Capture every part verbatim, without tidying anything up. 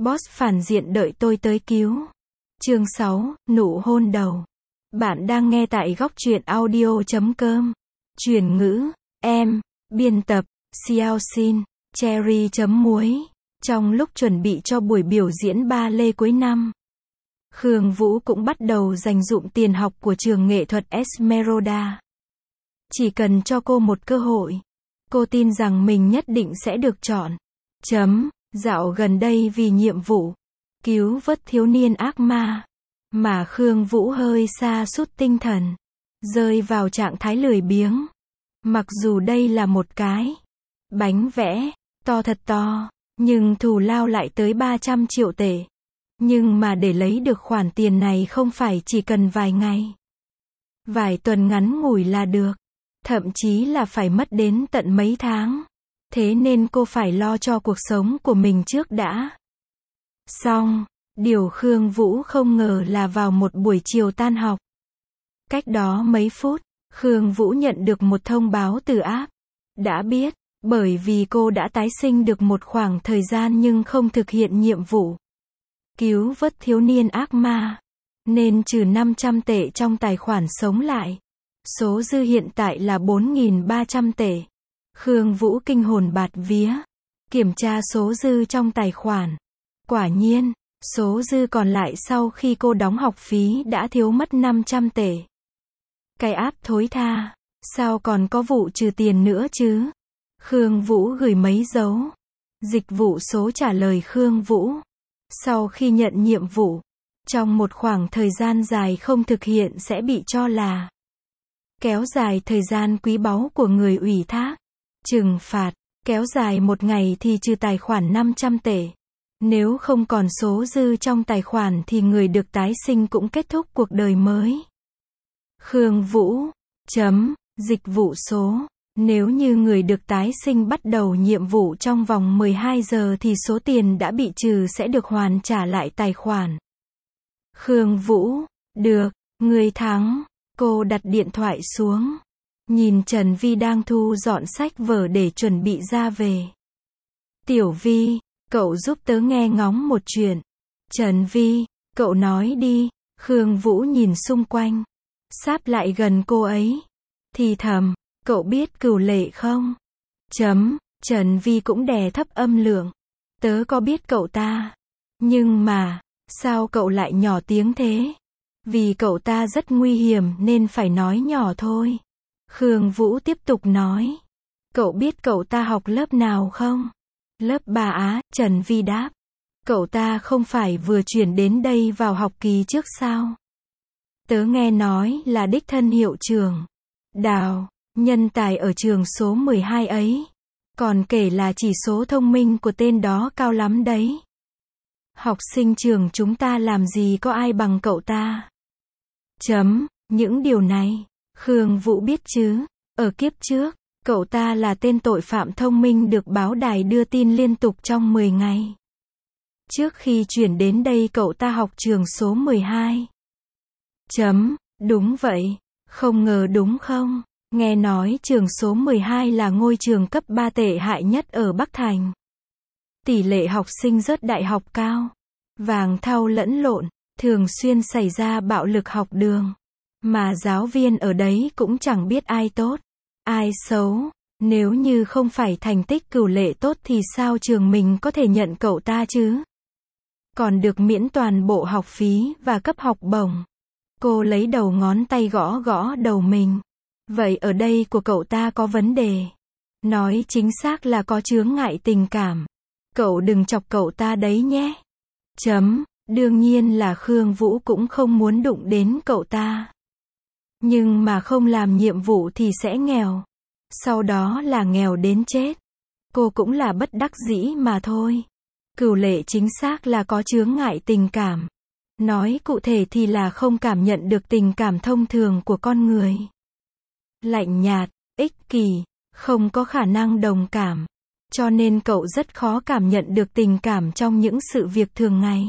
Boss phản diện đợi tôi tới cứu. Chương sáu, nụ hôn đầu. Bạn đang nghe tại góc truyện audio chấm com. Chuyển ngữ, em, biên tập, Xiao Xin, Cherry chấm muối. Trong lúc chuẩn bị cho buổi biểu diễn ba lê cuối năm, Khương Vũ cũng bắt đầu dành dụm tiền học của trường nghệ thuật Esmeralda. Chỉ cần cho cô một cơ hội, cô tin rằng mình nhất định sẽ được chọn. Chấm, dạo gần đây vì nhiệm vụ cứu vớt thiếu niên ác ma, mà Khương Vũ hơi sa sút tinh thần, rơi vào trạng thái lười biếng. Mặc dù đây là một cái bánh vẽ to thật to, nhưng thù lao lại tới ba trăm triệu tệ. Nhưng mà để lấy được khoản tiền này không phải chỉ cần vài ngày, vài tuần ngắn ngủi là được, thậm chí là phải mất đến tận mấy tháng. Thế nên cô phải lo cho cuộc sống của mình trước đã. Xong, điều Khương Vũ không ngờ là vào một buổi chiều tan học, cách đó mấy phút, Khương Vũ nhận được một thông báo từ app. Đã biết, bởi vì cô đã tái sinh được một khoảng thời gian nhưng không thực hiện nhiệm vụ cứu vớt thiếu niên ác ma, nên trừ năm trăm tệ trong tài khoản sống lại. Số dư hiện tại là bốn nghìn ba trăm tệ. Khương Vũ kinh hồn bạt vía, kiểm tra số dư trong tài khoản. Quả nhiên, số dư còn lại sau khi cô đóng học phí đã thiếu mất năm trăm tệ. Cái app thối tha, sao còn có vụ trừ tiền nữa chứ? Khương Vũ gửi mấy dấu. Dịch vụ số trả lời Khương Vũ. Sau khi nhận nhiệm vụ, trong một khoảng thời gian dài không thực hiện sẽ bị cho là kéo dài thời gian quý báu của người ủy thác. Trừng phạt, kéo dài một ngày thì trừ tài khoản năm trăm tệ. Nếu không còn số dư trong tài khoản thì người được tái sinh cũng kết thúc cuộc đời mới. Khương Vũ, chấm, dịch vụ số. Nếu như người được tái sinh bắt đầu nhiệm vụ trong vòng mười hai giờ thì số tiền đã bị trừ sẽ được hoàn trả lại tài khoản. Khương Vũ, được, người thắng. Cô đặt điện thoại xuống, nhìn Trần Vi đang thu dọn sách vở để chuẩn bị ra về. Tiểu Vi, cậu giúp tớ nghe ngóng một chuyện. Trần Vi, cậu nói đi. Khương Vũ nhìn xung quanh, sáp lại gần cô ấy, thì thầm, cậu biết Cửu Lệ không? Chấm, Trần Vi cũng đè thấp âm lượng. Tớ có biết cậu ta. Nhưng mà, sao cậu lại nhỏ tiếng thế? Vì cậu ta rất nguy hiểm nên phải nói nhỏ thôi. Khương Vũ tiếp tục nói. Cậu biết cậu ta học lớp nào không? Lớp ba á, Trần Vi đáp. Cậu ta không phải vừa chuyển đến đây vào học kỳ trước sao? Tớ nghe nói là đích thân hiệu trưởng Đào, nhân tài ở trường số mười hai ấy. Còn kể là chỉ số thông minh của tên đó cao lắm đấy. Học sinh trường chúng ta làm gì có ai bằng cậu ta. Chấm, những điều này, Khương Vũ biết chứ. Ở kiếp trước, cậu ta là tên tội phạm thông minh được báo đài đưa tin liên tục trong mười ngày. Trước khi chuyển đến đây cậu ta học trường số mười hai. Chấm, đúng vậy, không ngờ đúng không? Nghe nói trường số mười hai là ngôi trường cấp ba tệ hại nhất ở Bắc Thành. Tỷ lệ học sinh rớt đại học cao, vàng thau lẫn lộn, thường xuyên xảy ra bạo lực học đường. Mà giáo viên ở đấy cũng chẳng biết ai tốt, ai xấu. Nếu như không phải thành tích Cửu Lệ tốt thì sao trường mình có thể nhận cậu ta chứ? Còn được miễn toàn bộ học phí và cấp học bổng. Cô lấy đầu ngón tay gõ gõ đầu mình. Vậy ở đây của cậu ta có vấn đề. Nói chính xác là có chướng ngại tình cảm. Cậu đừng chọc cậu ta đấy nhé. Chấm, đương nhiên là Khương Vũ cũng không muốn đụng đến cậu ta. Nhưng mà không làm nhiệm vụ thì sẽ nghèo. Sau đó là nghèo đến chết. Cô cũng là bất đắc dĩ mà thôi. Cửu Lệ chính xác là có chướng ngại tình cảm. Nói cụ thể thì là không cảm nhận được tình cảm thông thường của con người. Lạnh nhạt, ích kỷ, không có khả năng đồng cảm. Cho nên cậu rất khó cảm nhận được tình cảm trong những sự việc thường ngày.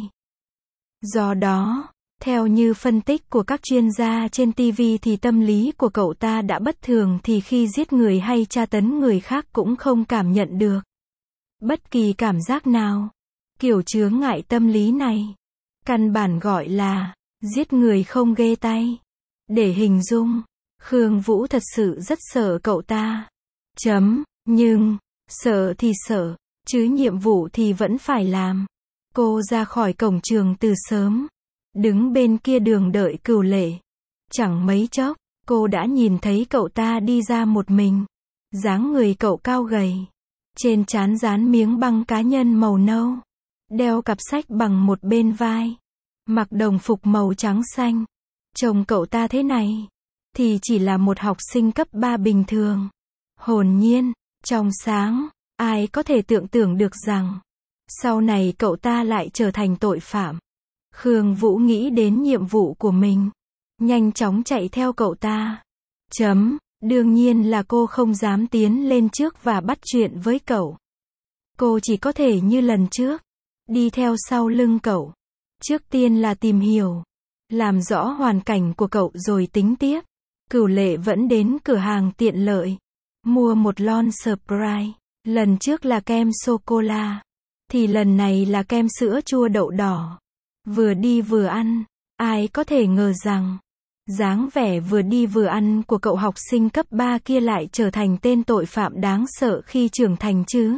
Do đó, theo như phân tích của các chuyên gia trên ti vi thì tâm lý của cậu ta đã bất thường thì khi giết người hay tra tấn người khác cũng không cảm nhận được bất kỳ cảm giác nào. Kiểu chướng ngại tâm lý này, căn bản gọi là, giết người không ghê tay. Để hình dung, Khương Vũ thật sự rất sợ cậu ta. Chấm, nhưng, sợ thì sợ, chứ nhiệm vụ thì vẫn phải làm. Cô ra khỏi cổng trường từ sớm, đứng bên kia đường đợi Cửu Lệ. Chẳng mấy chốc, cô đã nhìn thấy cậu ta đi ra một mình. Dáng người cậu cao gầy, trên trán dán miếng băng cá nhân màu nâu, đeo cặp sách bằng một bên vai, mặc đồng phục màu trắng xanh. Trông cậu ta thế này, thì chỉ là một học sinh cấp ba bình thường. Hồn nhiên, trong sáng, ai có thể tưởng tượng được rằng, sau này cậu ta lại trở thành tội phạm. Khương Vũ nghĩ đến nhiệm vụ của mình, nhanh chóng chạy theo cậu ta. Chấm, đương nhiên là cô không dám tiến lên trước và bắt chuyện với cậu. Cô chỉ có thể như lần trước, đi theo sau lưng cậu. Trước tiên là tìm hiểu, làm rõ hoàn cảnh của cậu rồi tính tiếp. Cửu Lệ vẫn đến cửa hàng tiện lợi, mua một lon Sprite. Lần trước là kem sô-cô-la, thì lần này là kem sữa chua đậu đỏ. Vừa đi vừa ăn, ai có thể ngờ rằng, dáng vẻ vừa đi vừa ăn của cậu học sinh cấp ba kia lại trở thành tên tội phạm đáng sợ khi trưởng thành chứ.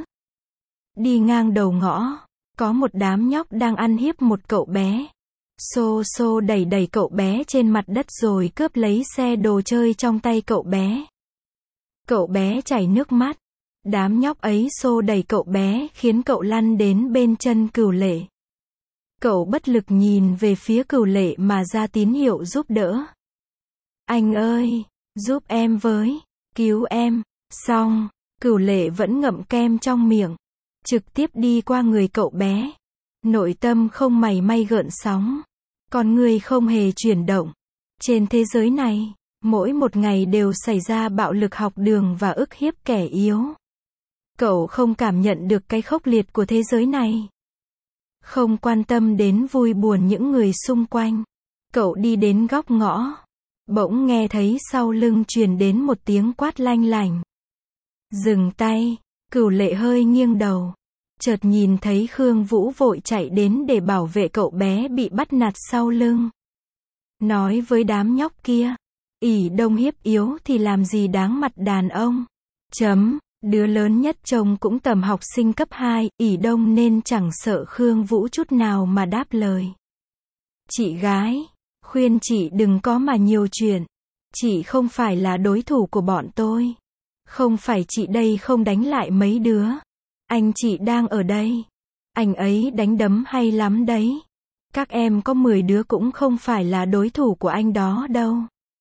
Đi ngang đầu ngõ, có một đám nhóc đang ăn hiếp một cậu bé. Xô xô đẩy đẩy cậu bé trên mặt đất rồi cướp lấy xe đồ chơi trong tay cậu bé. Cậu bé chảy nước mắt. Đám nhóc ấy xô đẩy cậu bé khiến cậu lăn đến bên chân Cửu Lệ. Cậu bất lực nhìn về phía Cửu Lệ mà ra tín hiệu giúp đỡ. Anh ơi, giúp em với, cứu em. Xong, Cửu Lệ vẫn ngậm kem trong miệng, trực tiếp đi qua người cậu bé. Nội tâm không mảy may gợn sóng, con người không hề chuyển động. Trên thế giới này, mỗi một ngày đều xảy ra bạo lực học đường và ức hiếp kẻ yếu. Cậu không cảm nhận được cái khốc liệt của thế giới này. Không quan tâm đến vui buồn những người xung quanh. Cậu đi đến góc ngõ. Bỗng nghe thấy sau lưng truyền đến một tiếng quát lanh lảnh. Dừng tay. Cửu Lệ hơi nghiêng đầu. Chợt nhìn thấy Khương Vũ vội chạy đến để bảo vệ cậu bé bị bắt nạt sau lưng. Nói với đám nhóc kia, ỷ đông hiếp yếu thì làm gì đáng mặt đàn ông. Chấm, đứa lớn nhất trông cũng tầm học sinh cấp hai, ỷ đông nên chẳng sợ Khương Vũ chút nào mà đáp lời. Chị gái, khuyên chị đừng có mà nhiều chuyện. Chị không phải là đối thủ của bọn tôi. Không phải chị đây không đánh lại mấy đứa. Anh chị đang ở đây. Anh ấy đánh đấm hay lắm đấy. Các em có mười đứa cũng không phải là đối thủ của anh đó đâu.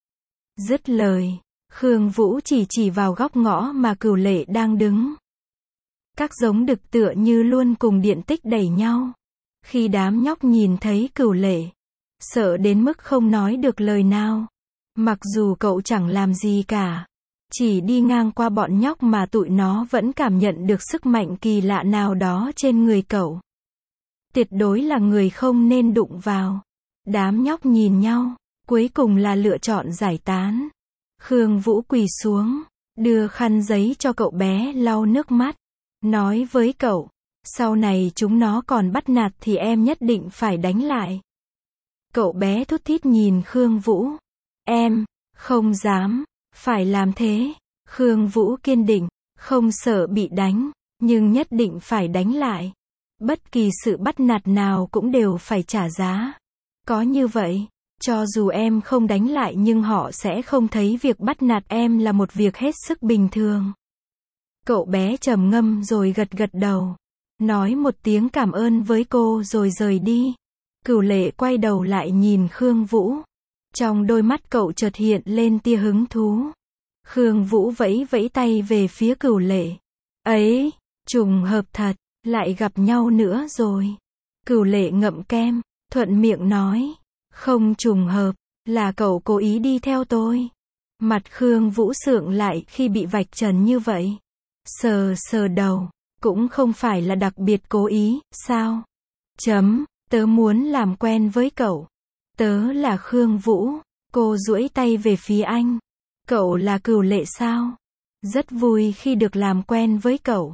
Dứt lời, Khương Vũ chỉ chỉ vào góc ngõ mà Cửu Lệ đang đứng. Các giống đực tựa như luôn cùng điện tích đẩy nhau. Khi đám nhóc nhìn thấy Cửu Lệ, sợ đến mức không nói được lời nào. Mặc dù cậu chẳng làm gì cả, chỉ đi ngang qua bọn nhóc mà tụi nó vẫn cảm nhận được sức mạnh kỳ lạ nào đó trên người cậu. Tuyệt đối là người không nên đụng vào. Đám nhóc nhìn nhau, cuối cùng là lựa chọn giải tán. Khương Vũ quỳ xuống, đưa khăn giấy cho cậu bé lau nước mắt, nói với cậu, sau này chúng nó còn bắt nạt thì em nhất định phải đánh lại. Cậu bé thút thít nhìn Khương Vũ. Em, không dám, phải làm thế. Khương Vũ kiên định, không sợ bị đánh, nhưng nhất định phải đánh lại. Bất kỳ sự bắt nạt nào cũng đều phải trả giá. Có như vậy, cho dù em không đánh lại nhưng họ sẽ không thấy việc bắt nạt em là một việc hết sức bình thường. Cậu bé trầm ngâm rồi gật gật đầu, nói một tiếng cảm ơn với cô rồi rời đi. Cửu Lệ quay đầu lại nhìn Khương Vũ. Trong đôi mắt cậu chợt hiện lên tia hứng thú. Khương Vũ vẫy vẫy tay về phía Cửu Lệ. Ấy, trùng hợp thật, lại gặp nhau nữa rồi. Cửu Lệ ngậm kem, thuận miệng nói. Không trùng hợp, là cậu cố ý đi theo tôi. Mặt Khương Vũ sượng lại khi bị vạch trần như vậy. Sờ sờ đầu, cũng không phải là đặc biệt cố ý, sao? Chấm, tớ muốn làm quen với cậu. Tớ là Khương Vũ. Cô duỗi tay về phía anh. Cậu là Cửu Lệ sao? Rất vui khi được làm quen với cậu.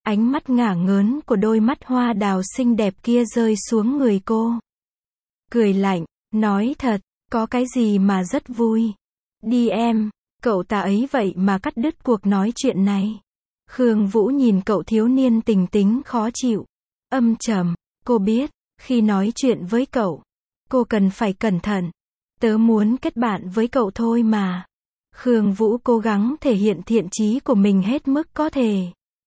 Ánh mắt ngả ngớn của đôi mắt hoa đào xinh đẹp kia rơi xuống người cô. Cười lạnh, nói thật, có cái gì mà rất vui. Đi em, cậu ta ấy vậy mà cắt đứt cuộc nói chuyện này. Khương Vũ nhìn cậu thiếu niên tình tính khó chịu. Âm trầm, cô biết, khi nói chuyện với cậu, cô cần phải cẩn thận. Tớ muốn kết bạn với cậu thôi mà. Khương Vũ cố gắng thể hiện thiện chí của mình hết mức có thể.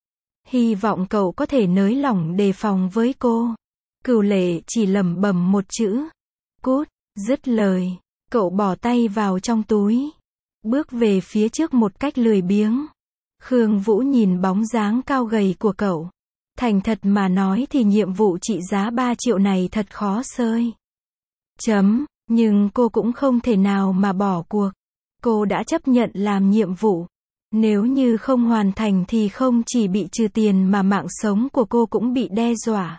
Hy vọng cậu có thể nới lỏng đề phòng với cô. Cửu Lệ chỉ lẩm bẩm một chữ. Cút, dứt lời. Cậu bỏ tay vào trong túi. Bước về phía trước một cách lười biếng. Khương Vũ nhìn bóng dáng cao gầy của cậu. Thành thật mà nói thì nhiệm vụ trị giá ba triệu này thật khó xơi. Chấm, nhưng cô cũng không thể nào mà bỏ cuộc. Cô đã chấp nhận làm nhiệm vụ. Nếu như không hoàn thành thì không chỉ bị trừ tiền mà mạng sống của cô cũng bị đe dọa.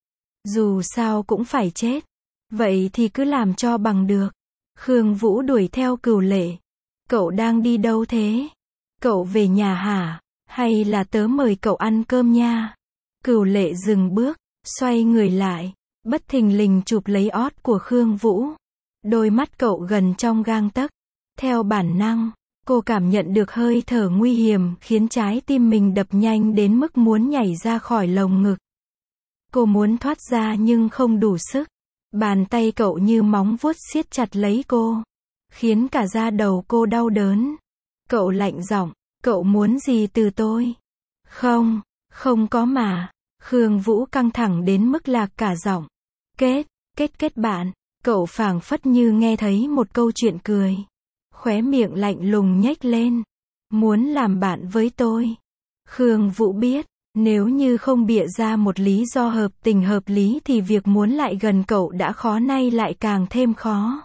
Dù sao cũng phải chết. Vậy thì cứ làm cho bằng được. Khương Vũ đuổi theo Cửu Lệ. Cậu đang đi đâu thế? Cậu về nhà hả? Hay là tớ mời cậu ăn cơm nha? Cửu Lệ dừng bước, xoay người lại, bất thình lình chụp lấy ót của Khương Vũ. Đôi mắt cậu gần trong gang tấc. Theo bản năng, cô cảm nhận được hơi thở nguy hiểm khiến trái tim mình đập nhanh đến mức muốn nhảy ra khỏi lồng ngực. Cô muốn thoát ra nhưng không đủ sức. Bàn tay cậu như móng vuốt siết chặt lấy cô, khiến cả da đầu cô đau đớn. Cậu lạnh giọng, cậu muốn gì từ tôi? Không, không có mà. Khương Vũ căng thẳng đến mức lạc cả giọng. Kết, kết kết bạn. Cậu phảng phất như nghe thấy một câu chuyện cười. Khóe miệng lạnh lùng nhếch lên. Muốn làm bạn với tôi. Khương Vũ biết, nếu như không bịa ra một lý do hợp tình hợp lý thì việc muốn lại gần cậu đã khó nay lại càng thêm khó.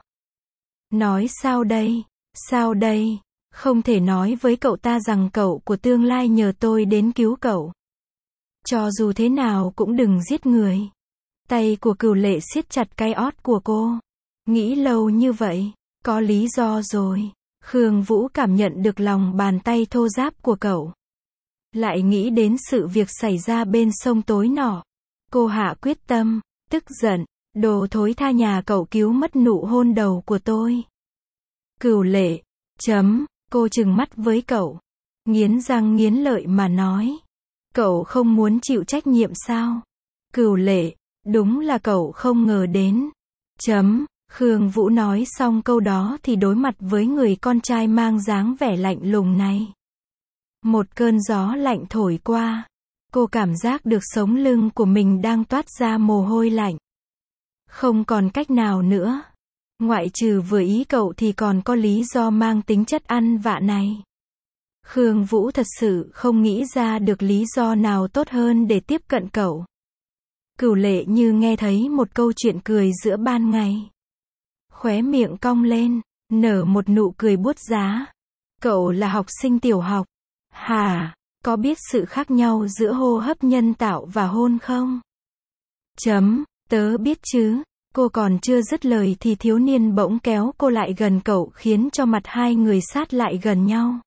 Nói sao đây? Sao đây? Không thể nói với cậu ta rằng cậu của tương lai nhờ tôi đến cứu cậu. Cho dù thế nào cũng đừng giết người. Tay của Cửu Lệ siết chặt cái ót của cô. Nghĩ lâu như vậy, có lý do rồi. Khương Vũ cảm nhận được lòng bàn tay thô ráp của cậu. Lại nghĩ đến sự việc xảy ra bên sông tối nọ. Cô hạ quyết tâm, tức giận, đồ thối tha nhà cậu cứu mất nụ hôn đầu của tôi. Cửu Lệ, chấm, cô trừng mắt với cậu. Nghiến răng nghiến lợi mà nói. Cậu không muốn chịu trách nhiệm sao? Cửu Lệ, đúng là cậu không ngờ đến. Chấm, Khương Vũ nói xong câu đó thì đối mặt với người con trai mang dáng vẻ lạnh lùng này. Một cơn gió lạnh thổi qua. Cô cảm giác được sống lưng của mình đang toát ra mồ hôi lạnh. Không còn cách nào nữa. Ngoại trừ vừa ý cậu thì còn có lý do mang tính chất ăn vạ này. Khương Vũ thật sự không nghĩ ra được lý do nào tốt hơn để tiếp cận cậu. Cửu Lệ như nghe thấy một câu chuyện cười giữa ban ngày. Khóe miệng cong lên, nở một nụ cười buốt giá. Cậu là học sinh tiểu học. Hả, có biết sự khác nhau giữa hô hấp nhân tạo và hôn không? Chấm, tớ biết chứ. Cô còn chưa dứt lời thì thiếu niên bỗng kéo cô lại gần cậu khiến cho mặt hai người sát lại gần nhau.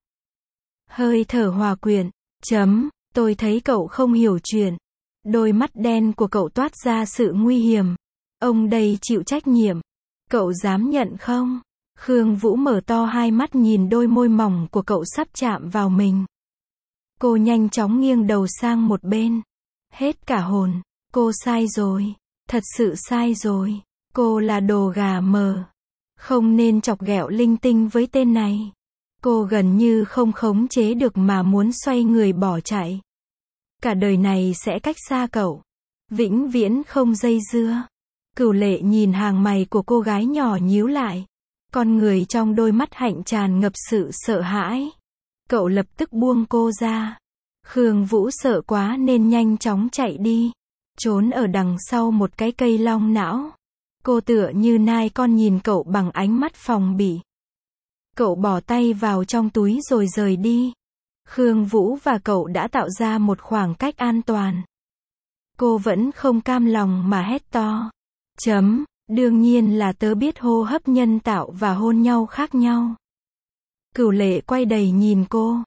Hơi thở hòa quyện. Chấm, tôi thấy cậu không hiểu chuyện. Đôi mắt đen của cậu toát ra sự nguy hiểm. Ông đây chịu trách nhiệm. Cậu dám nhận không? Khương Vũ mở to hai mắt nhìn đôi môi mỏng của cậu sắp chạm vào mình. Cô nhanh chóng nghiêng đầu sang một bên. Hết cả hồn. Cô sai rồi. Thật sự sai rồi. Cô là đồ gà mờ. Không nên chọc ghẹo linh tinh với tên này. Cô gần như không khống chế được mà muốn xoay người bỏ chạy. Cả đời này sẽ cách xa cậu. Vĩnh viễn không dây dưa. Cửu Lệ nhìn hàng mày của cô gái nhỏ nhíu lại. Con người trong đôi mắt hạnh tràn ngập sự sợ hãi. Cậu lập tức buông cô ra. Khương Vũ sợ quá nên nhanh chóng chạy đi. Trốn ở đằng sau một cái cây long não. Cô tựa như nai con nhìn cậu bằng ánh mắt phòng bị. Cậu bỏ tay vào trong túi rồi rời đi. Khương Vũ và cậu đã tạo ra một khoảng cách an toàn. Cô vẫn không cam lòng mà hét to. Chấm, đương nhiên là tớ biết hô hấp nhân tạo và hôn nhau khác nhau. Cửu Lệ quay đầy nhìn cô.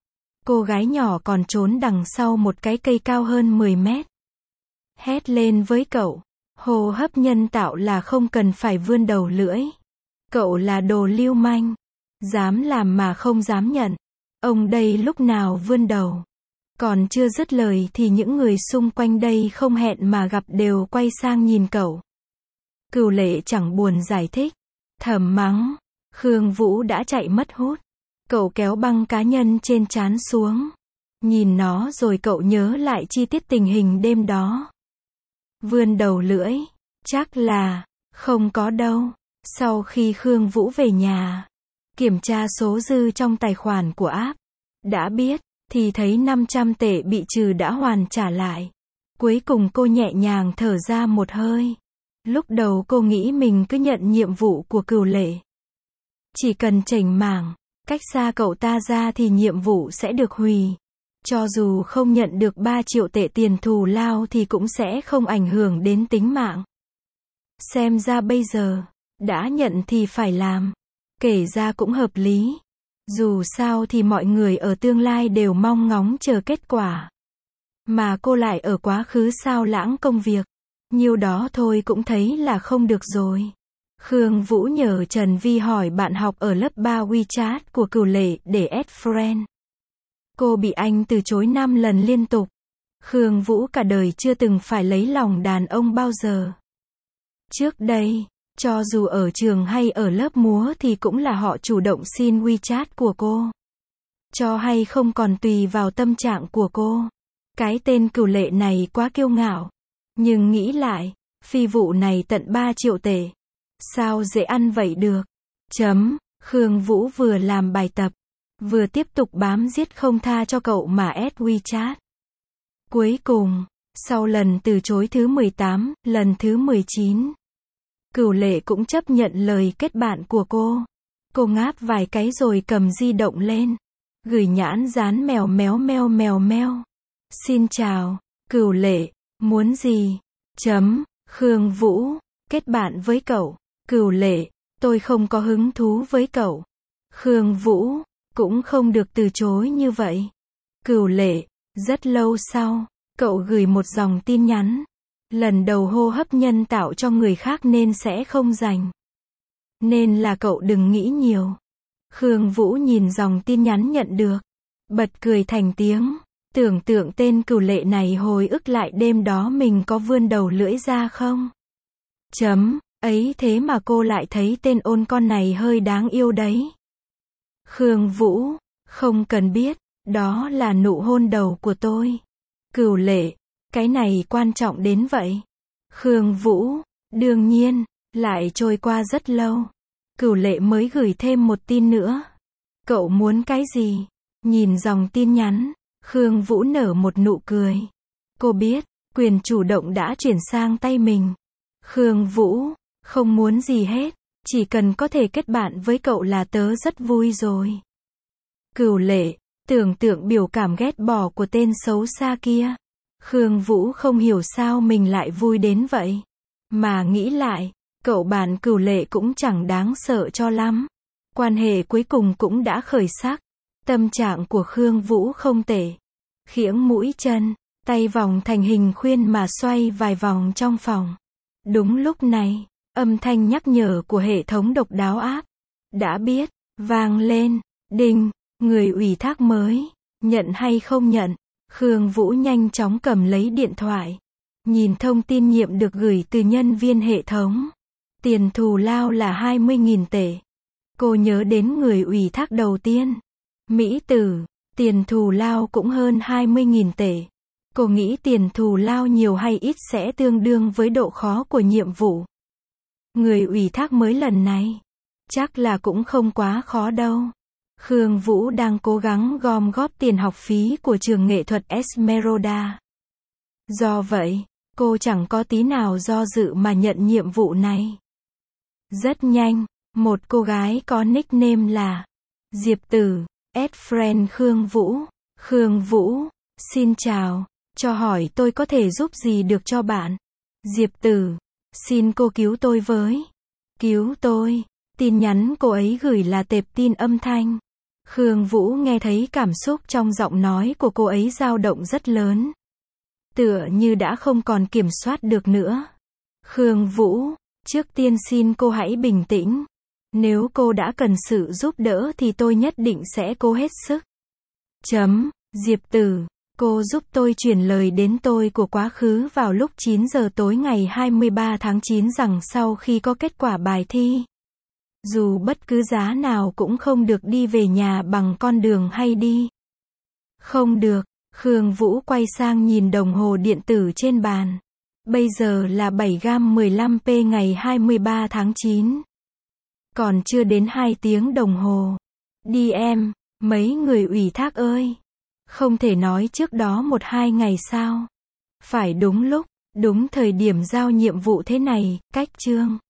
Cô gái nhỏ còn trốn đằng sau một cái cây cao hơn mười mét. Hét lên với cậu. Hô hấp nhân tạo là không cần phải vươn đầu lưỡi. Cậu là đồ lưu manh. Dám làm mà không dám nhận. Ông đây lúc nào vươn đầu. Còn chưa dứt lời thì những người xung quanh đây không hẹn mà gặp đều quay sang nhìn cậu. Cửu Lệ chẳng buồn giải thích. Thầm mắng. Khương Vũ đã chạy mất hút. Cậu kéo băng cá nhân trên trán xuống. Nhìn nó rồi cậu nhớ lại chi tiết tình hình đêm đó. Vươn đầu lưỡi. Chắc là, không có đâu. Sau khi Khương Vũ về nhà, kiểm tra số dư trong tài khoản của app. Đã biết, thì thấy năm trăm tệ bị trừ đã hoàn trả lại. Cuối cùng cô nhẹ nhàng thở ra một hơi. Lúc đầu cô nghĩ mình cứ nhận nhiệm vụ của Cửu Lệ. Chỉ cần chểnh mảng, cách xa cậu ta ra thì nhiệm vụ sẽ được hủy. Cho dù không nhận được ba triệu tệ tiền thù lao thì cũng sẽ không ảnh hưởng đến tính mạng. Xem ra bây giờ, đã nhận thì phải làm. Kể ra cũng hợp lý. Dù sao thì mọi người ở tương lai đều mong ngóng chờ kết quả. Mà cô lại ở quá khứ sao lãng công việc. Nhiêu đó thôi cũng thấy là không được rồi. Khương Vũ nhờ Trần Vi hỏi bạn học ở lớp ba WeChat của Cửu Lệ để add friend. Cô bị anh từ chối năm lần liên tục. Khương Vũ cả đời chưa từng phải lấy lòng đàn ông bao giờ. Trước đây, cho dù ở trường hay ở lớp múa thì cũng là họ chủ động xin WeChat của cô. Cho hay không còn tùy vào tâm trạng của cô. Cái tên Cửu Lệ này quá kiêu ngạo. Nhưng nghĩ lại, phi vụ này tận ba triệu tệ. Sao dễ ăn vậy được? Chấm, Khương Vũ vừa làm bài tập, vừa tiếp tục bám giết không tha cho cậu mà add WeChat. Cuối cùng, sau lần từ chối thứ mười tám, lần thứ mười chín, Cửu Lệ cũng chấp nhận lời kết bạn của cô. Cô ngáp vài cái rồi cầm di động lên. Gửi nhãn dán mèo méo meo mèo meo. Xin chào, Cửu Lệ, muốn gì? Chấm, Khương Vũ, kết bạn với cậu. Cửu Lệ, tôi không có hứng thú với cậu. Khương Vũ, cũng không được từ chối như vậy. Cửu Lệ, rất lâu sau, cậu gửi một dòng tin nhắn. Lần đầu hô hấp nhân tạo cho người khác nên sẽ không dành. Nên là cậu đừng nghĩ nhiều. Khương Vũ nhìn dòng tin nhắn nhận được. Bật cười thành tiếng. Tưởng tượng tên Cửu Lệ này hồi ức lại đêm đó mình có vươn đầu lưỡi ra không? Chấm, ấy thế mà cô lại thấy tên ôn con này hơi đáng yêu đấy. Khương Vũ, không cần biết, đó là nụ hôn đầu của tôi. Cửu Lệ, cái này quan trọng đến vậy. Khương Vũ, đương nhiên, lại trôi qua rất lâu. Cửu Lệ mới gửi thêm một tin nữa. Cậu muốn cái gì? Nhìn dòng tin nhắn, Khương Vũ nở một nụ cười. Cô biết, quyền chủ động đã chuyển sang tay mình. Khương Vũ, không muốn gì hết, chỉ cần có thể kết bạn với cậu là tớ rất vui rồi. Cửu Lệ, tưởng tượng biểu cảm ghét bỏ của tên xấu xa kia. Khương Vũ không hiểu sao mình lại vui đến vậy. Mà nghĩ lại, cậu bạn Cửu Lệ cũng chẳng đáng sợ cho lắm. Quan hệ cuối cùng cũng đã khởi sắc. Tâm trạng của Khương Vũ không tệ. Khiễng mũi chân, tay vòng thành hình khuyên mà xoay vài vòng trong phòng. Đúng lúc này, âm thanh nhắc nhở của hệ thống độc đáo áp. Đã biết, vang lên, đinh, người ủy thác mới, nhận hay không nhận. Khương Vũ nhanh chóng cầm lấy điện thoại. Nhìn thông tin nhiệm được gửi từ nhân viên hệ thống. Tiền thù lao là hai mươi nghìn tệ. Cô nhớ đến người ủy thác đầu tiên. Mỹ Tử, tiền thù lao cũng hơn hai mươi nghìn tệ. Cô nghĩ tiền thù lao nhiều hay ít sẽ tương đương với độ khó của nhiệm vụ. Người ủy thác mới lần này, chắc là cũng không quá khó đâu. Khương Vũ đang cố gắng gom góp tiền học phí của trường nghệ thuật Esmeralda. Do vậy, cô chẳng có tí nào do dự mà nhận nhiệm vụ này. Rất nhanh, một cô gái có nickname là Diệp Tử, add friend Khương Vũ. Khương Vũ, xin chào, cho hỏi tôi có thể giúp gì được cho bạn? Diệp Tử, xin cô cứu tôi với. Cứu tôi. Tin nhắn cô ấy gửi là tệp tin âm thanh. Khương Vũ nghe thấy cảm xúc trong giọng nói của cô ấy dao động rất lớn. Tựa như đã không còn kiểm soát được nữa. Khương Vũ, trước tiên xin cô hãy bình tĩnh. Nếu cô đã cần sự giúp đỡ thì tôi nhất định sẽ cố hết sức. Chấm, Diệp Tử, cô giúp tôi truyền lời đến tôi của quá khứ vào lúc chín giờ tối ngày hai mươi ba tháng chín rằng sau khi có kết quả bài thi, dù bất cứ giá nào cũng không được đi về nhà bằng con đường hay đi. Không được, Khương Vũ quay sang nhìn đồng hồ điện tử trên bàn. Bây giờ là bảy giờ mười lăm phút ngày hai mươi ba tháng chín. Còn chưa đến hai tiếng đồng hồ. Đi em, mấy người ủy thác ơi. Không thể nói trước đó một hai ngày sao. Phải đúng lúc, đúng thời điểm giao nhiệm vụ thế này, cách chương.